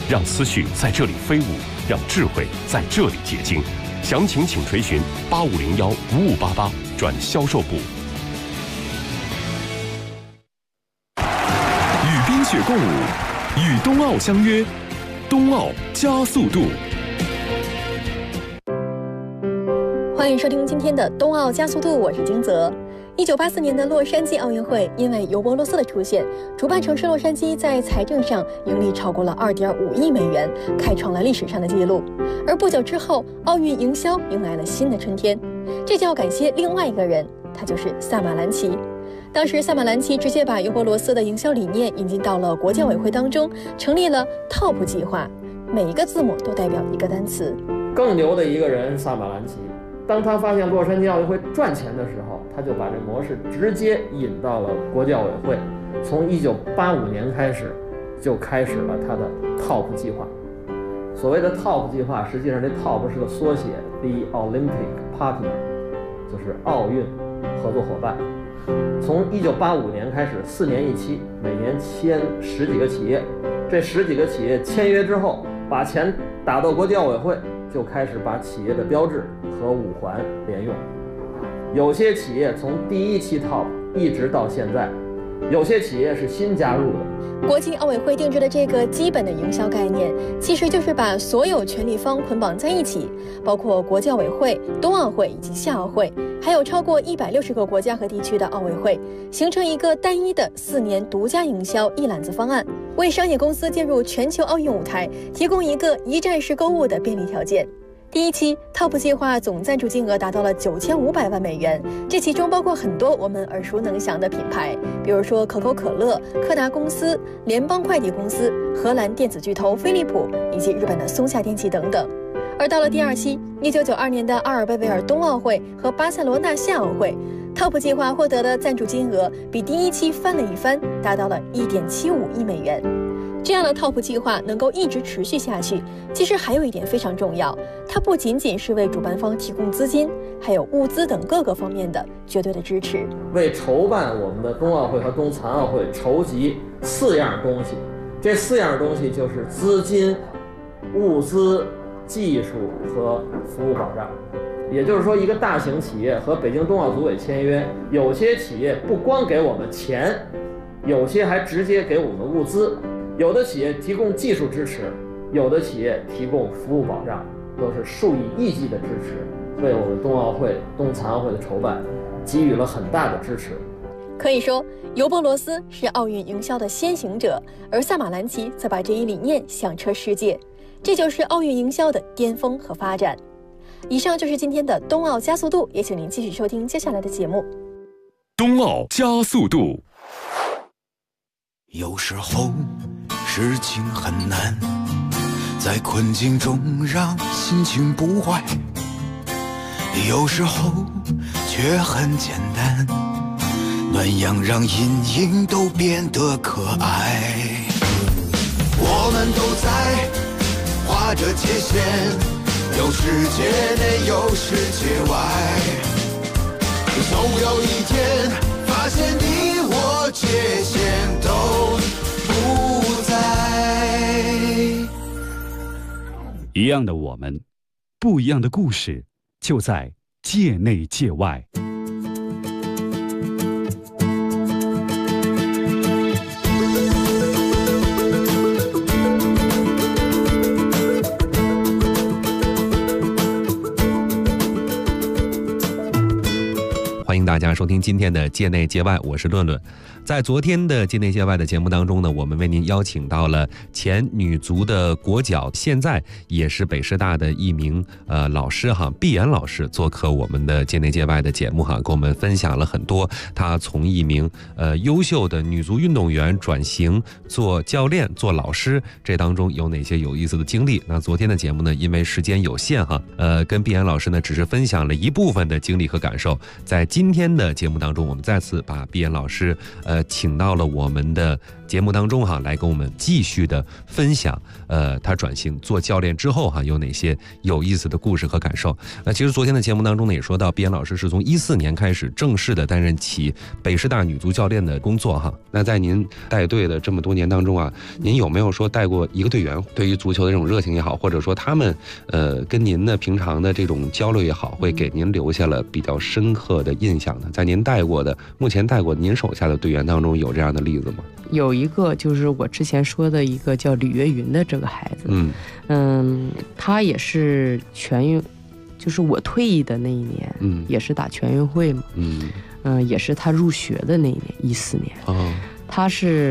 让思绪在这里飞舞，让智慧在这里结晶。详情请垂询8501-5588转销售部。 与冰雪共舞，与冬奥相约，冬奥加速度。 欢迎收听今天的冬奥加速度，我是金泽。1984年的洛杉矶奥运会，因为尤伯罗斯的出现，主办城市洛杉矶在财政上盈利超过了2.5亿美元，开创了历史上的纪录。而不久之后，奥运营销迎来了新的春天，这就要感谢另外一个人，他就是萨马兰奇。当时萨马兰奇直接把尤伯罗斯的营销理念引进到了国际奥委会当中，成立了 TOP 计划，每一个字母都代表一个单词。 更牛的一个人，萨马兰奇。当他发现洛杉矶奥运会赚钱的时候，他就把这模式直接引到了国际奥委会。从1985年开始，就开始了他的 TOP 计划。所谓的 TOP 计划，实际上这 TOP 是个缩写 ，The Olympic Partner， 就是奥运合作伙伴。从1985年开始，4年一期，每年签10几个企业。这10几个企业签约之后，把钱打到国际奥委会，就开始把企业的标志和5环连用。有些企业从第1期 TOP 一直到现在，有些企业是新加入的。 国际奥委会定制的这个基本的营销概念，其实就是把所有权利方捆绑在一起，包括国际奥委会、冬奥会以及夏奥会，还有超过160个国家和地区的奥委会，形成一个单一的4年独家营销一揽子方案，为商业公司进入全球奥运舞台提供一个一站式购物的便利条件。第1期 TOP 计划总赞助金额达到了9500万美元，这其中包括很多我们耳熟能详的品牌，比如说可口可乐、柯达公司、联邦快递公司、荷兰电子巨头飞利浦以及日本的松下电器等等。而到了第2期，1992年的阿尔贝维尔冬奥会和巴塞罗那夏奥会，TOP 计划获得的赞助金额比第1期翻了一番，达到了1.75亿美元。这样的 TOP 计划能够一直持续下去，其实还有一点非常重要，它不仅仅是为主办方提供资金，还有物资等各个方面的绝对的支持， 为筹办我们的冬奥会和冬残奥会筹集4样东西。这4样东西就是资金、物资、技术和服务保障。也就是说，一个大型企业和北京冬奥组委签约，有些企业不光给我们钱，有些还直接给我们物资。有的企业提供技术支持，有的企业提供服务保障，都是数以亿计的支持，为我们冬奥会、冬残奥会的筹办给予了很大的支持。 可以说，尤伯罗斯是奥运营销的先行者，而萨马兰奇则把这一理念响彻世界，这就是奥运营销的巅峰和发展。以上就是今天的冬奥加速度，也请您继续收听接下来的节目。 冬奥加速度。 有时候事情很难，在困境中让心情不坏，有时候却很简单，暖阳让阴影都变得可爱。我们都在画着界限，有世界内有世界外，总有一天发现你我界限都不在。 一样的我们，不一样的故事，就在界内界外。 欢迎大家收听今天的界内界外，我是论论。在昨天的界内界外的节目当中呢，我们为您邀请到了前女足的国脚，现在也是北师大的一名老师哈，毕岩老师做客我们的界内界外的节目哈，跟我们分享了很多他从一名优秀的女足运动员转型做教练、做老师，这当中有哪些有意思的经历。那昨天的节目呢，因为时间有限哈，跟毕岩老师呢只是分享了一部分的经历和感受，在今今天的节目当中，我们再次把毕岩老师请到了我们的节目当中哈，来跟我们继续的分享他转型做教练之后哈有哪些有意思的故事和感受。其实昨天的节目当中呢也说到，毕岩老师是从14年开始正式的担任起北师大女足教练的工作哈。那在您带队的这么多年当中啊，您有没有说带过一个队员，对于足球的这种热情也好，或者说他们跟您的平常的这种交流也好，会给您留下了比较深刻的印象呢？在您目前带过您手下的队员当中，有这样的例子吗？ 有一个就是我之前说的一个叫吕月云的这个孩子，他也是全运，就是我退役的那一年，也是打全运会嘛，也是他入学的那一年，14年，他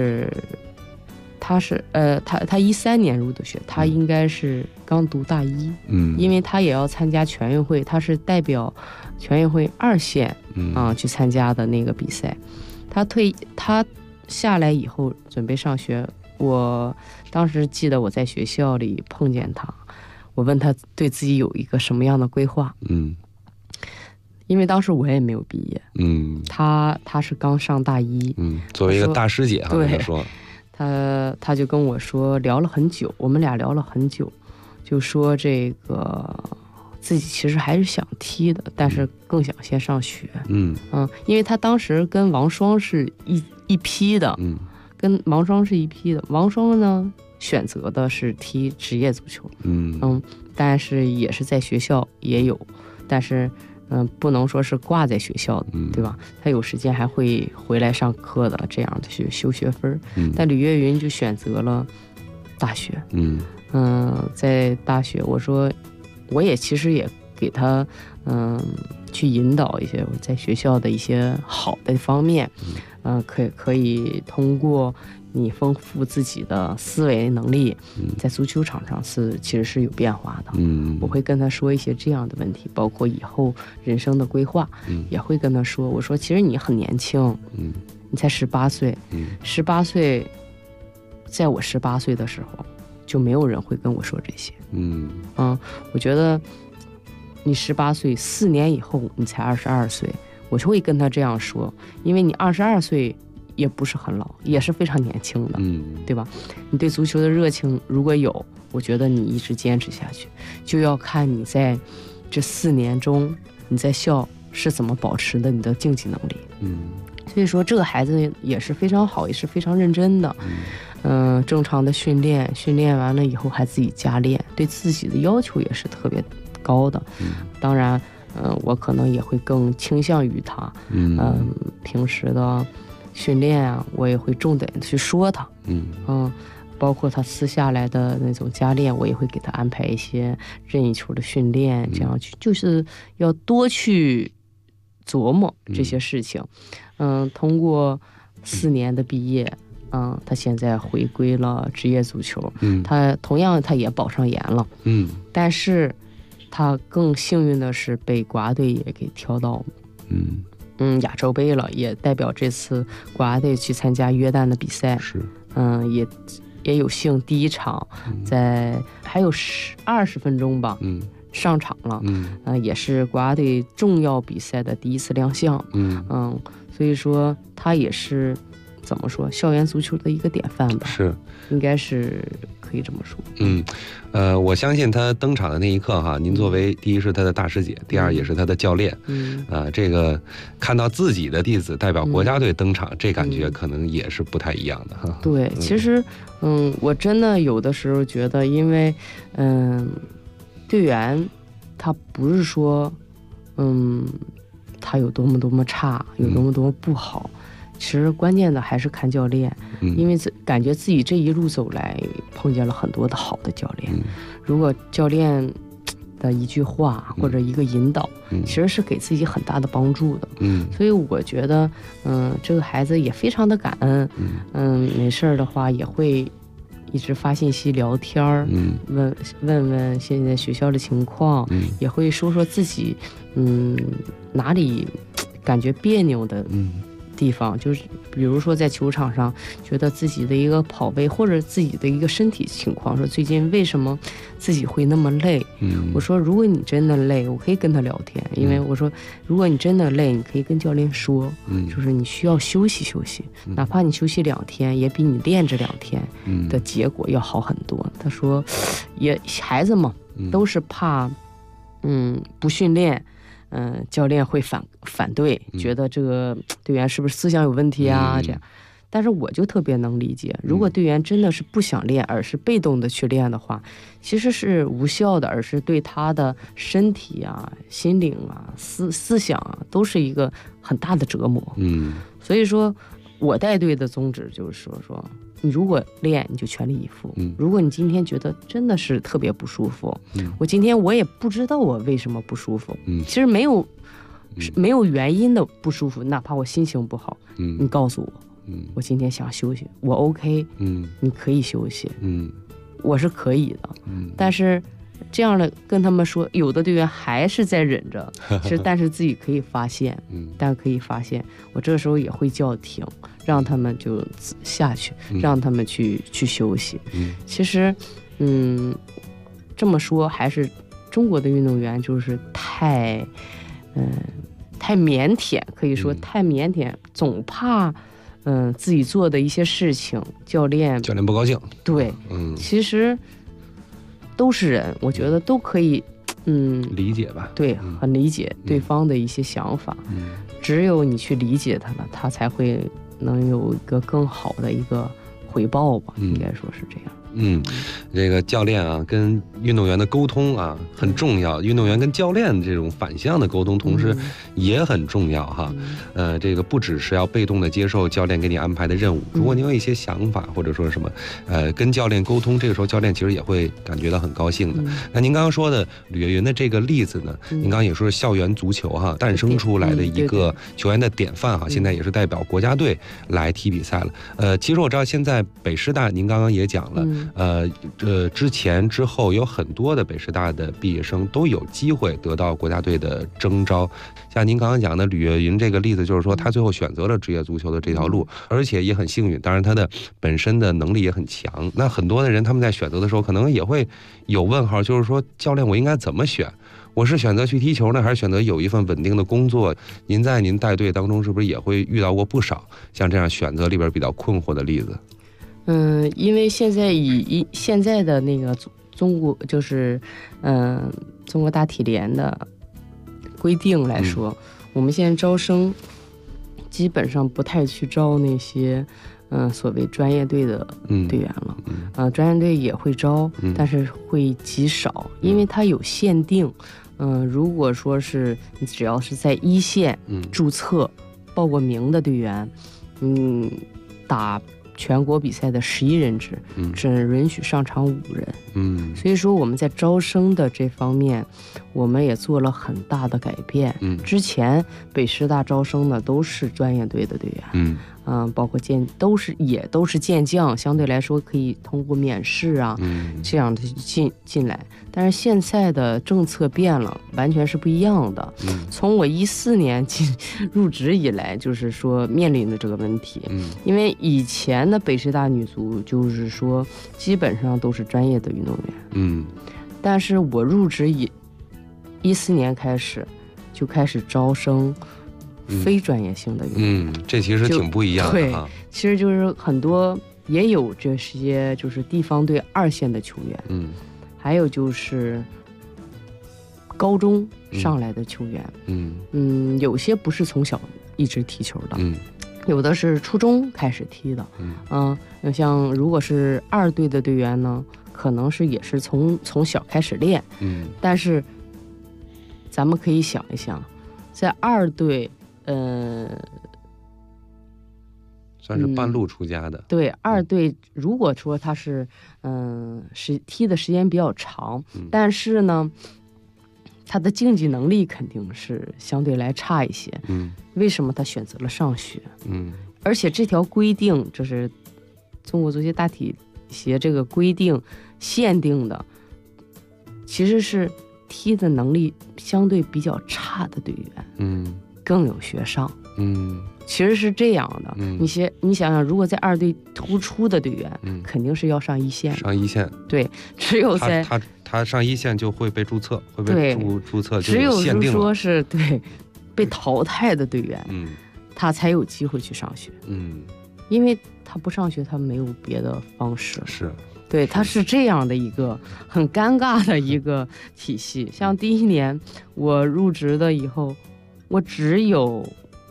13年入的学，他应该是刚读大一，因为他也要参加全运会，他是代表全运会2线去参加的那个比赛。他下来以后准备上学，我当时记得我在学校里碰见他，我问他对自己有一个什么样的规划，因为当时我也没有毕业，他是刚上大一， 作为一个大师姐哈，对，说他就跟我说，聊了很久，我们俩聊了很久，就说这个自己其实还是想踢的，但是更想先上学，因为他当时跟王霜是一批的，跟王霜是一批的。王霜呢选择的是踢职业足球，但是也是在学校也有，但是不能说是挂在学校的，对吧？他有时间还会回来上课的，这样的去修学分。但吕月云就选择了大学，在大学，我说我也其实也给他去引导一些在学校的一些好的方面，可以通过你丰富自己的思维能力，在足球场上其实是有变化的。我会跟他说一些这样的问题，包括以后人生的规划，也会跟他说，我说其实你很年轻，你才18岁，18岁，在我18岁的时候就没有人会跟我说这些，我觉得你18岁4年以后你才22岁，我就会跟他这样说，因为你22岁也不是很老，也是非常年轻的，对吧？你对足球的热情如果有，我觉得你一直坚持下去，就要看你在这4年中你在校是怎么保持的你的竞技能力。所以说这个孩子也是非常好，也是非常认真的，正常的训练完了以后还自己加练，对自己的要求也是特别高的。当然我可能也会更倾向于他，平时的训练啊，我也会重点去说他，包括他私下来的那种加练，我也会给他安排一些任意球的训练，这样去就是要多去琢磨这些事情。通过4年的毕业，他现在回归了职业足球，他同样他也保上研了，但是他更幸运的是被国家队也给挑到亚洲杯了，也代表这次国家队去参加约旦的比赛，是也有幸第一场在还有20分钟吧，上场了，也是国家队重要比赛的第一次亮相，所以说他也是怎么说校园足球的一个典范吧，是应该是可以这么说。 我相信他登场的那一刻哈，您作为第一是他的大师姐，第二也是他的教练，这个看到自己的弟子代表国家队登场，这感觉可能也是不太一样的哈。 对，其实我真的有的时候觉得，因为队员他不是说他有多么差，有多么不好，其实关键的还是看教练，因为感觉自己这一路走来碰见了很多的好的教练，如果教练的一句话或者一个引导，其实是给自己很大的帮助的。所以我觉得这个孩子也非常的感恩，没事的话也会一直发信息聊天，问问现在学校的情况，也会说说自己哪里感觉别扭的地方，就是比如说在球场上觉得自己的一个跑位或者自己的一个身体情况，说最近为什么自己会那么累，我说如果你真的累，我可以跟他聊天，因为我说如果你真的累，你可以跟教练说，就是你需要休息休息，哪怕你休息2天，也比你练这2天的结果要好很多。他说也孩子嘛都是怕不训练，教练会反对，觉得这个队员是不是思想有问题啊？这样，但是我就特别能理解，如果队员真的是不想练，而是被动的去练的话，其实是无效的，而是对他的身体啊、心灵啊、思想啊，都是一个很大的折磨。所以说，我带队的宗旨就是说。你如果练，你就全力以赴。如果你今天觉得真的是特别不舒服，我今天我也不知道我为什么不舒服，其实没有原因的不舒服，哪怕我心情不好，你告诉我，我今天想休息，我 OK，你可以休息，我是可以的，但是这样的跟他们说，有的队员还是在忍着，其实但是自己可以发现，我这个时候也会叫停，让他们就下去，让他们去休息。其实，这么说还是中国的运动员就是太腼腆，可以说太腼腆，总怕自己做的一些事情，教练不高兴。 对，其实都是人，我觉得都可以， 理解吧。 对，很理解对方的一些想法。只有你去理解他了，他才会能有一个更好的一个回报吧，应该说是这样。 这个教练啊跟运动员的沟通啊很重要，运动员跟教练这种反向的沟通同时也很重要哈。这个不只是要被动的接受教练给你安排的任务，如果你有一些想法或者说什么跟教练沟通，这个时候教练其实也会感觉到很高兴的。那您刚刚说的吕岳云的这个例子呢，您刚刚也说是校园足球哈诞生出来的一个球员的典范哈，现在也是代表国家队来踢比赛了。其实我知道现在北师大您刚刚也讲了，之前之后有很多的北师大的毕业生都有机会得到国家队的征召，像您刚刚讲的吕岳云这个例子，就是说他最后选择了职业足球的这条路，而且也很幸运，当然他的本身的能力也很强。那很多的人他们在选择的时候可能也会有问号，就是说教练我应该怎么选？我是选择去踢球呢，还是选择有一份稳定的工作？您在您带队当中是不是也会遇到过不少像这样选择里边比较困惑的例子？ 因为现在以现在的那个中国就是中国大体联的规定来说，我们现在招生基本上不太去招那些所谓专业队的队员了。专业队也会招，但是会极少，因为它有限定。如果说是你只要是在一线注册报过名的队员，打全国比赛的11人制，只允许上场5人。所以说我们在招生的这方面，我们也做了很大的改变。之前北师大招生的都是专业队的队员，包括也都是健将，相对来说可以通过免试啊，这样的进来。但是现在的政策变了，完全是不一样的。从我14年入职以来，就是说面临的这个问题。因为以前的北师大女足就是说基本上都是专业的运动员，但是我入职以14年开始就开始招生非专业性的运动员， 这其实挺不一样的啊。 对，其实就是很多也有这些就是地方队2线的球员，还有就是高中上来的球员，有些不是从小一直踢球的，有的是初中开始踢的，像如果是2队的队员呢，可能是也是从小开始练，但是咱们可以想一想，在2队， 算是半路出家的。 对，2队如果说他是踢的时间比较长，但是呢，他的竞技能力肯定是相对来差一些。为什么他选择了上学？而且这条规定，这是中国足协大体协这个规定限定的，其实是踢的能力相对比较差的队员，更有学上。 其实是这样的。你想想，如果在二队突出的队员，肯定是要上一线。 上一线， 对，只有在他上一线就会被注册，会被注册， 只有说是对被淘汰的队员，他才有机会去上学。因为他不上学，他没有别的方式。 是。 对，它是这样的一个很尴尬的一个体系。像第1年我入职的以后，我只有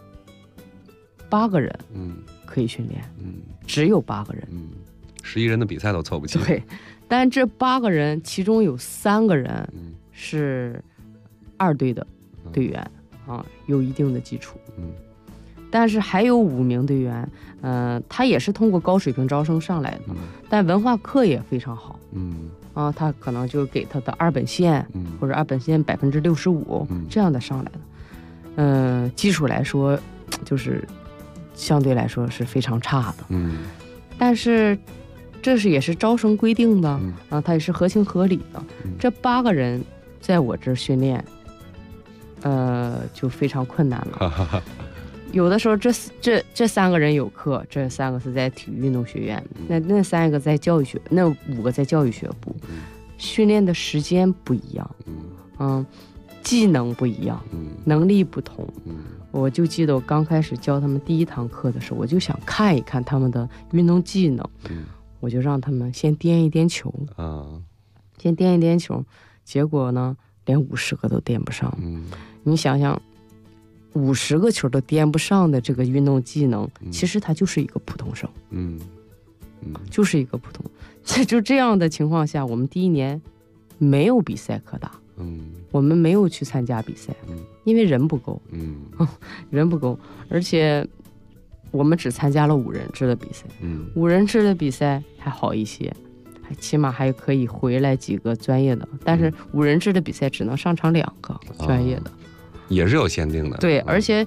8个人，可以训练，只有8个人 ，11人的比赛都凑不齐。 对，但这8个人其中有3个人是2队的队员啊，有一定的基础。但是还有5名队员，他也是通过高水平招生上来的，但文化课也非常好。他可能就给他的2本线，或者2本线65%这样的上来的。基础来说，就是相对来说是非常差的。但是这也是招生规定的它也是合情合理的。这8个人在我这训练，就非常困难了。有的时候这3个人有课，这3个是在体育运动学院，那3个在教育学，那5个在教育学部，训练的时间不一样，技能不一样，能力不同。我就记得我刚开始教他们第1堂课的时候，我就想看一看他们的运动技能，我就让他们先颠一颠球，先颠一颠球，结果呢，连50个都颠不上。你想想。50个球都颠不上的这个运动技能，其实他就是一个普通生，就是一个普通。就这样的情况下，我们第1年没有比赛可打，我们没有去参加比赛，因为人不够，人不够，而且我们只参加了5人制的比赛，5人制的比赛还好一些，起码还可以回来几个专业的，但是5人制的比赛只能上场2个专业的。 也是有限定的。 对，而且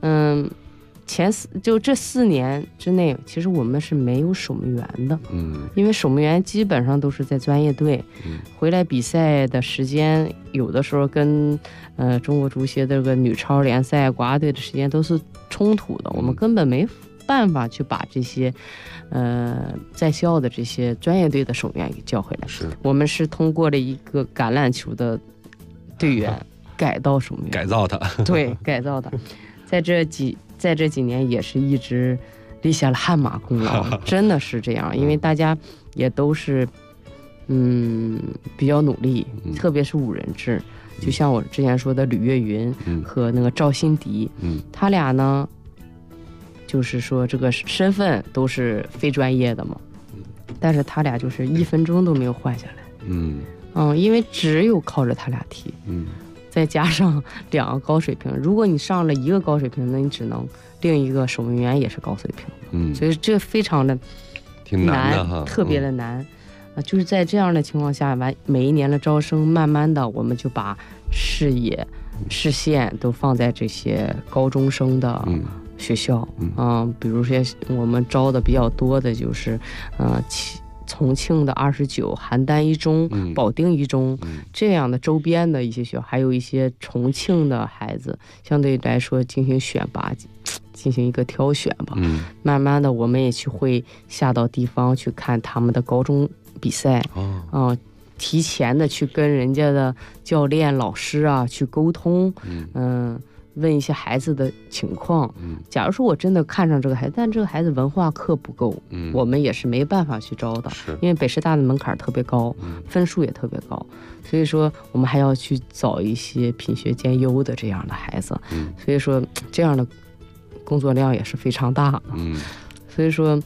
就这4年之内，其实我们是没有守门员的，因为守门员基本上都是在专业队，回来比赛的时间有的时候跟中国足协这个女超联赛国家队的时间都是冲突的，我们根本没办法去把这些在校的这些专业队的守门员给叫回来。我们是通过了一个橄榄球的队员改造守门员， 改造他， 对，改造他，在这几年也是一直立下了汗马功劳，真的是这样，因为大家也都是比较努力，特别是5人制，就像我之前说的吕月云和那个赵新迪，他俩呢，就是说这个身份都是非专业的嘛，但是他俩就是1分钟都没有换下来，因为只有靠着他俩踢，再加上2个高水平，如果你上了1个高水平，那你只能另一个守门员也是高水平，所以这非常的挺难的哈， 特别的难就是在这样的情况下，每一年的招生，慢慢的我们就把视线都放在这些高中生的学校，比如说我们招的比较多的就是重庆的29、邯郸一中、保定一中这样的周边的一些学校，还有一些重庆的孩子，相对来说进行选拔，进行一个挑选吧。慢慢的，我们也会下到地方去看他们的高中比赛，提前的去跟人家的教练、老师啊去沟通，问一些孩子的情况。假如说我真的看上这个孩子，但这个孩子文化课不够，我们也是没办法去招的，因为北师大的门槛特别高，分数也特别高，所以说我们还要去找一些品学兼优的这样的孩子，所以说这样的工作量也是非常大的，所以说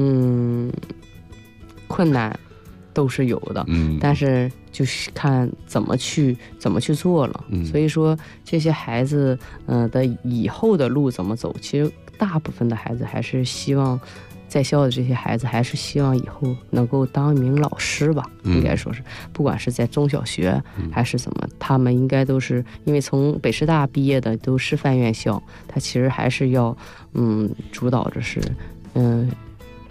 困难都是有的，但是就是看怎么去做了。所以说这些孩子的以后的路怎么走，其实大部分的孩子还是希望，在校的这些孩子还是希望以后能够当一名老师吧，应该说是，不管是在中小学还是怎么，他们应该都是因为从北师大毕业的都师范院校，他其实还是要主导着是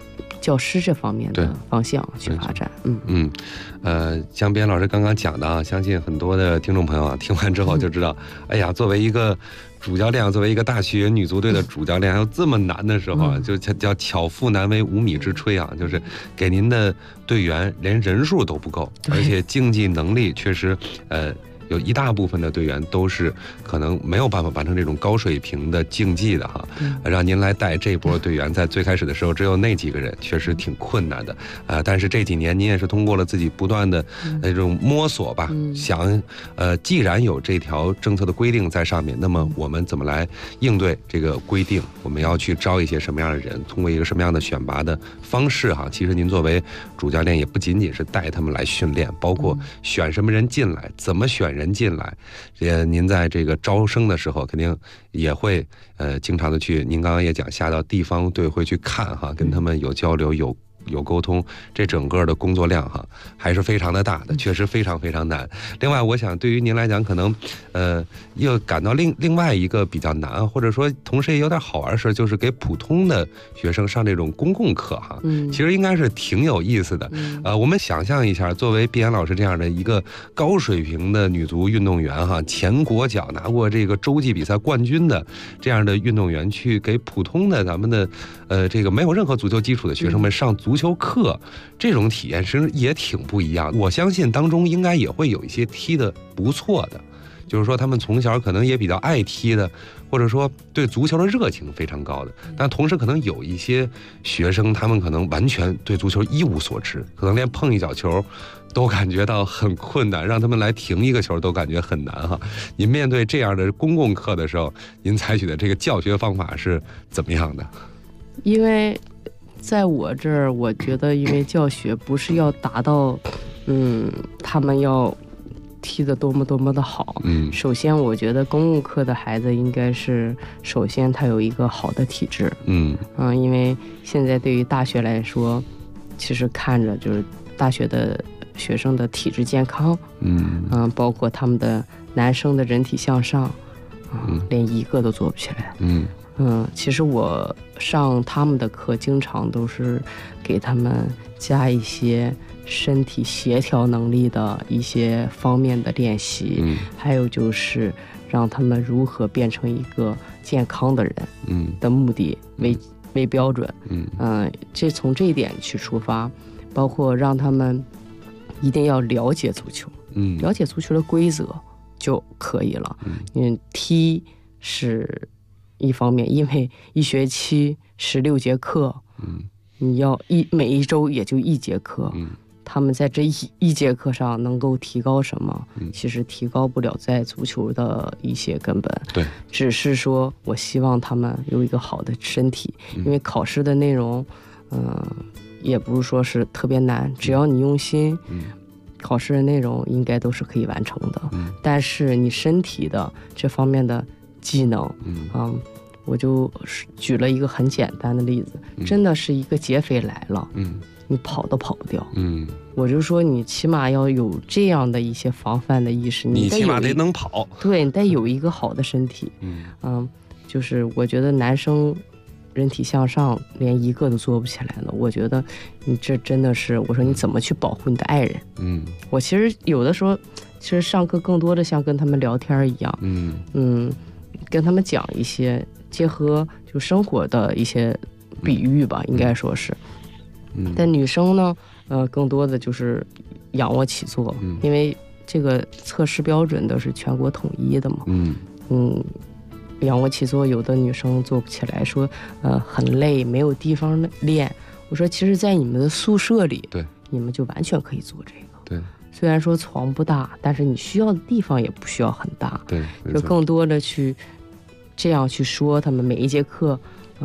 教师这方面的方向去发展。 像边老师刚刚讲的啊，相信很多的听众朋友啊，听完之后就知道，哎呀，作为一个主教练，作为一个大学女足队的主教练，还有这么难的时候啊，就叫巧妇难为无米之炊啊，就是给您的队员连人数都不够，而且竞技能力确实有一大部分的队员都是可能没有办法完成这种高水平的竞技的哈，让您来带这波队员，在最开始的时候只有那几个人，确实挺困难的但是这几年您也是通过了自己不断的这种摸索吧，想既然有这条政策的规定在上面，那么我们怎么来应对这个规定？我们要去招一些什么样的人？通过一个什么样的选拔的方式哈？其实您作为主教练也不仅仅是带他们来训练，包括选什么人进来，怎么选人进来，您在这个招生的时候肯定也会经常的去，您刚刚也讲下到地方队会去看哈，跟他们有交流有沟通，这整个的工作量哈还是非常的大的，确实非常非常难。另外我想对于您来讲可能又感到另外一个比较难，或者说同时也有点好玩的事，就是给普通的学生上这种公共课哈，其实应该是挺有意思的。我们想象一下，作为毕岩老师这样的一个高水平的女足运动员哈，前国脚拿过这个洲际比赛冠军的这样的运动员，去给普通的咱们的这个没有任何足球基础的学生们上足球课，这种体验其实也挺不一样的。我相信当中应该也会有一些踢得不错的，就是说他们从小可能也比较爱踢的，或者说对足球的热情非常高的，但同时可能有一些学生他们可能完全对足球一无所知，可能连碰一脚球都感觉到很困难，让他们来停一个球都感觉很难哈。您面对这样的公共课的时候，您采取的这个教学方法是怎么样的？ 因为在我这儿，我觉得因为教学不是要达到他们要踢得多么多么的好，首先我觉得公共课的孩子应该是首先他有一个好的体质，因为现在对于大学来说，其实看着就是大学的学生的体质健康，包括他们的男生的人体向上，连一个都做不起来，其实我上他们的课经常都是给他们加一些身体协调能力的一些方面的练习，还有就是让他们如何变成一个健康的人的目的为标准，这从这一点去出发，包括让他们一定要了解足球，了解足球的规则就可以了。踢是一方面，因为一学期16节课，你要每一周也就1节课，他们在这一节课上能够提高什么？其实提高不了在足球的一些根本。对，只是说我希望他们有一个好的身体，因为考试的内容，也不是说是特别难，只要你用心，考试的内容应该都是可以完成的。但是你身体的这方面的技能，我就举了一个很简单的例子，真的是一个劫匪来了，你跑都跑不掉，我就说你起码要有这样的一些防范的意识， 你起码得能跑， 对，你得有一个好的身体，就是我觉得男生人体向上连一个都做不起来了，我觉得你这真的是，我说你怎么去保护你的爱人？我其实有的时候，其实上课更多的像跟他们聊天一样，跟他们讲一些结合就生活的一些比喻吧，应该说是。但女生呢，更多的就是仰卧起坐，因为这个测试标准都是全国统一的嘛。仰卧起坐有的女生做不起来，说很累，没有地方练。我说其实在你们的宿舍里，对，你们就完全可以做这个。对，虽然说床不大，但是你需要的地方也不需要很大。对，就更多的去这样去说他们每一节课，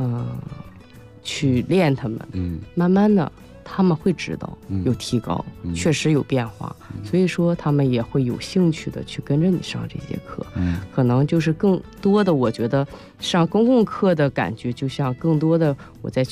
去练他们，慢慢的他们会知道有提高，确实有变化，所以说他们也会有兴趣的去跟着你上这节课。可能就是更多的，我觉得上公共课的感觉就像更多的我再去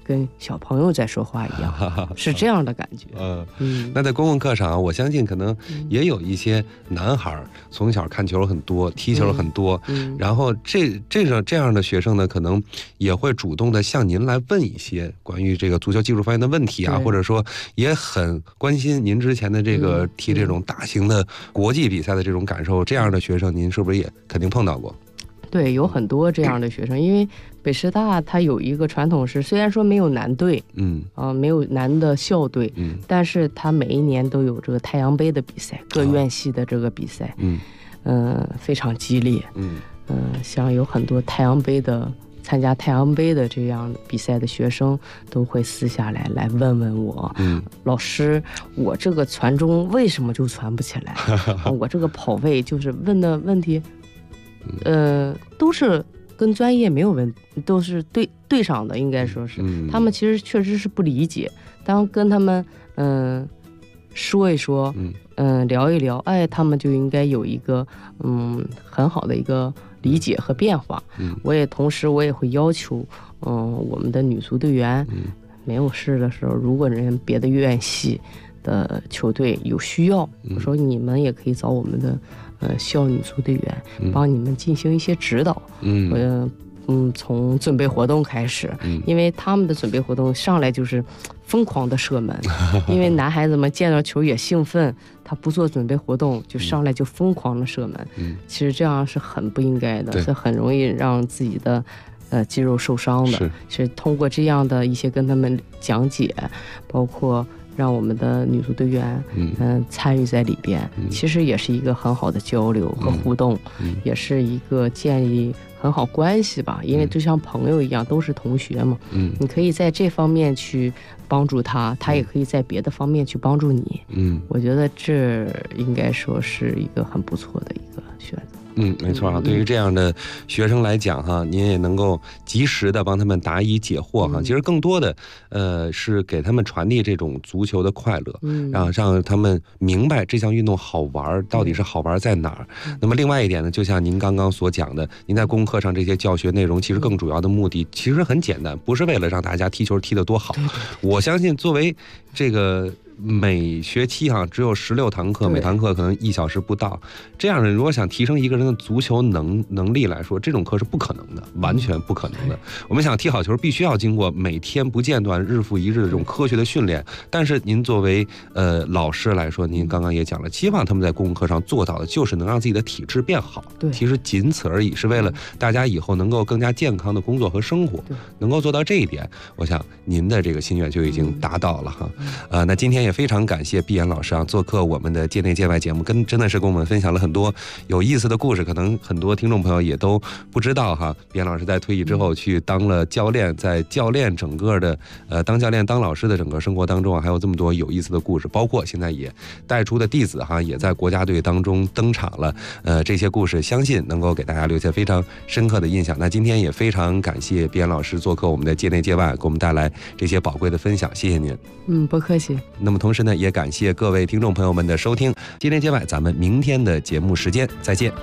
跟小朋友在说话一样，是这样的感觉。 那在公共课上，我相信可能也有一些男孩从小看球很多，踢球很多，然后这样的学生呢，可能也会主动的向您来问一些关于这个足球技术方面的问题啊，或者说也很关心您之前的这个踢这种大型的国际比赛的这种感受。这样的学生，您是不是也肯定碰到过？ 对，有很多这样的学生，因为北师大它有一个传统是，虽然说没有男队，没有男的校队，但是它每一年都有这个太阳杯的比赛，各院系的这个比赛，非常激烈，像有很多参加太阳杯的这样比赛的学生都会私下来问问我，老师，我这个传中为什么就传不起来？我这个跑位就是问的问题。都是跟专业没有问，都是对上的，应该说是，他们其实确实是不理解。当跟他们说一说，聊一聊，他们就应该有一个很好的一个理解和变化。同时我也会要求，我们的女足队员，没有事的时候，如果人别的院系的球队有需要，我说你们也可以找我们的校女足队员帮你们进行一些指导。从准备活动开始，因为他们的准备活动上来就是疯狂的射门，因为男孩子们见到球也兴奋，他不做准备活动就上来就疯狂的射门，其实这样是很不应该的，是很容易让自己的肌肉受伤的。是通过这样的一些跟他们讲解，包括让我们的女足队员参与在里边，其实也是一个很好的交流和互动，也是一个建立很好关系吧，因为就像朋友一样，都是同学嘛。你可以在这方面去帮助他，他也可以在别的方面去帮助你。我觉得这应该说是一个很不错的一个选择。 没错啊，对于这样的学生来讲哈，您也能够及时的帮他们答疑解惑哈。其实更多的是给他们传递这种足球的快乐，让他们明白这项运动好玩到底是好玩在哪儿。那么另外一点呢，就像您刚刚所讲的，您在公共课上这些教学内容，其实更主要的目的其实很简单，不是为了让大家踢球踢得多好。我相信作为这个每学期只有16堂课，每堂课可能1小时不到，这样的如果想提升一个人的足球能力来说，这种课是不可能的，完全不可能的。我们想踢好球，必须要经过每天不间断、日复一日的这种科学的训练。但是您作为老师来说，您刚刚也讲了，希望他们在公共课上做到的就是能让自己的体质变好。其实仅此而已，是为了大家以后能够更加健康的工作和生活，能够做到这一点，我想您的这个心愿就已经达到了哈。那今天也非常感谢毕岩老师做客我们的界内界外节目，真的是跟我们分享了很多有意思的故事，可能很多听众朋友也都不知道哈。毕岩老师在退役之后去当了教练，在教练整个的当教练当老师的整个生活当中还有这么多有意思的故事，包括现在也带出的弟子也在国家队当中登场了。这些故事相信能够给大家留下非常深刻的印象。那今天也非常感谢毕岩老师做客我们的界内界外，给我们带来这些宝贵的分享，谢谢您。 不客气。 那么同时呢，也感谢各位听众朋友们的收听，界内界外，咱们明天的节目时间再见。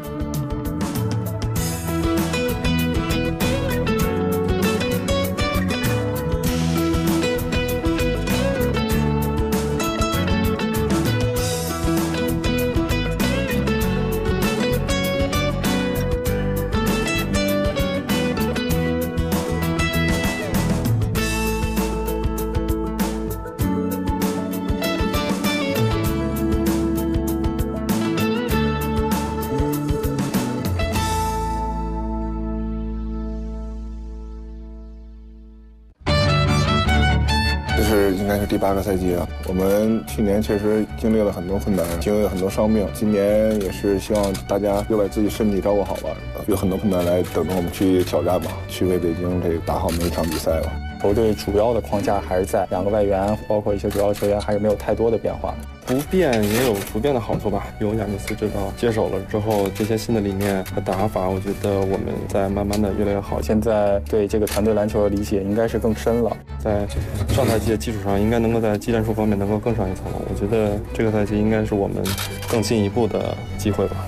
应该是第8个赛季了。我们去年确实经历了很多困难，经历了很多伤病。今年也是希望大家又把自己身体照顾好吧，有很多困难来等着我们去挑战吧，去为北京打好每一场比赛吧。 球队主要的框架还是在2个外援，包括一些主要球员，还是没有太多的变化。 不变也有不变的好处吧。有亚尼斯指导接手了之后，这些新的理念和打法，我觉得我们在慢慢的越来越好。 现在对这个团队篮球的理解应该是更深了， 在上赛季的基础上，应该能够在技战术方面能够更上一层楼。我觉得这个赛季应该是我们更进一步的机会吧。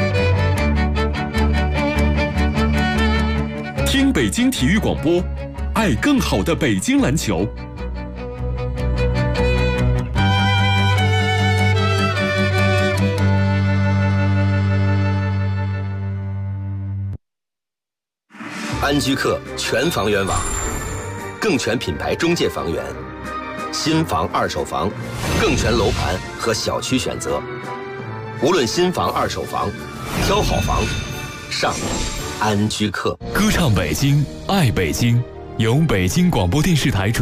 听北京体育广播爱更好的北京篮球。 安居客全房源网，更全品牌中介房源，新房、二手房，更全楼盘和小区选择。无论新房、二手房，挑好房，上安居客。 歌唱北京，爱北京，由北京广播电视台主